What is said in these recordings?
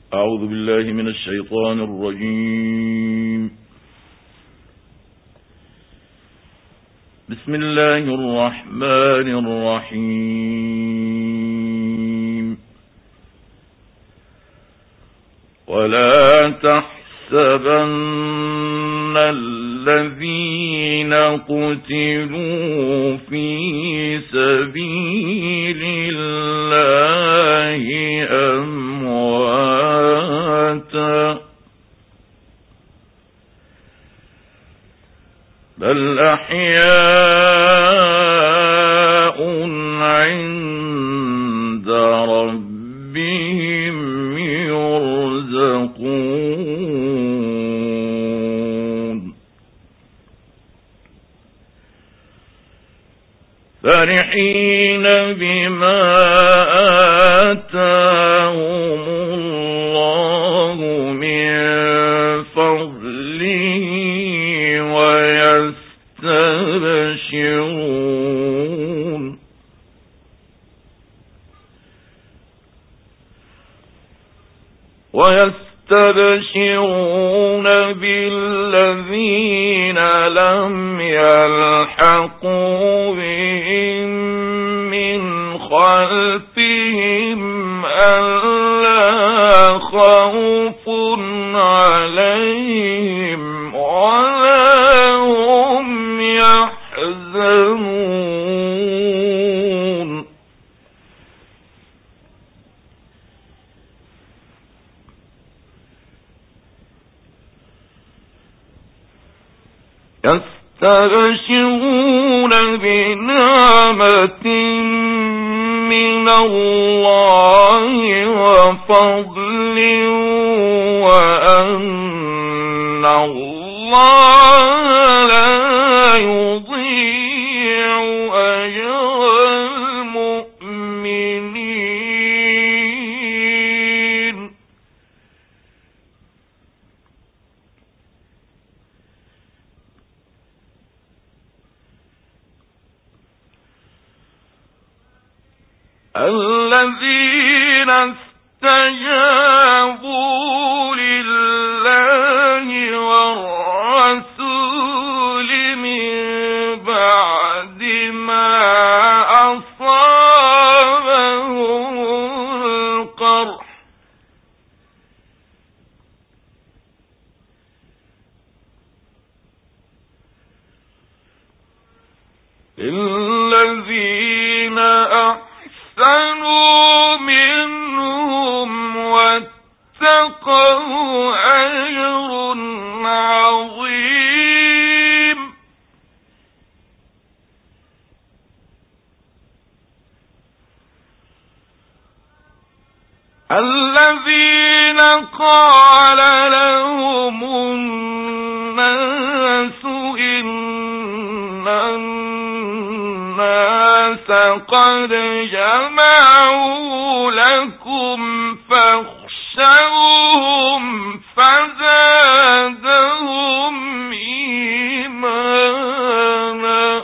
أعوذ بالله من الشيطان الرجيم. بسم الله الرحمن الرحيم. ولا تحسبن الذين قتلوا في سبيل الله أمواتا بل أحياء عند ربهم يرزقون فرحين بما آتاهم الله من فضله ويستبشرون بالذين لم يلحقوا بهم من خلفهم ألا خوف عليهم ولا هم يحزنون يستبشرون بنعمة من الله وفضل وأن الله لا يضيع أجر المؤمنين الذين استجابوا لله والرسول من بعد ما أصابهم القرح الذين أحسنوا منهم واتقوا أجر عظيم الذين قال لهم الناس إن الناس قد جمعوا لكم فاخشوهم فزادهم إيمانا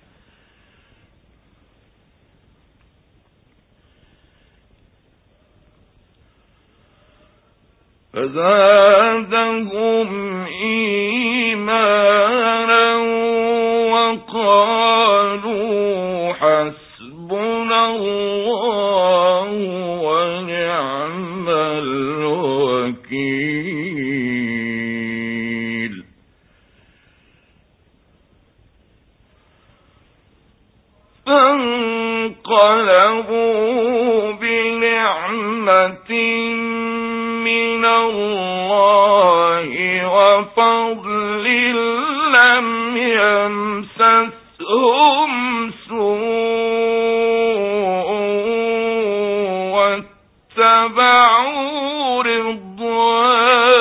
وقالوا حسبنا الله ونعم الوكيل فانقلبوا بنعمة من الله وفضل لم يمسسهم سوء واتبعوا رضوان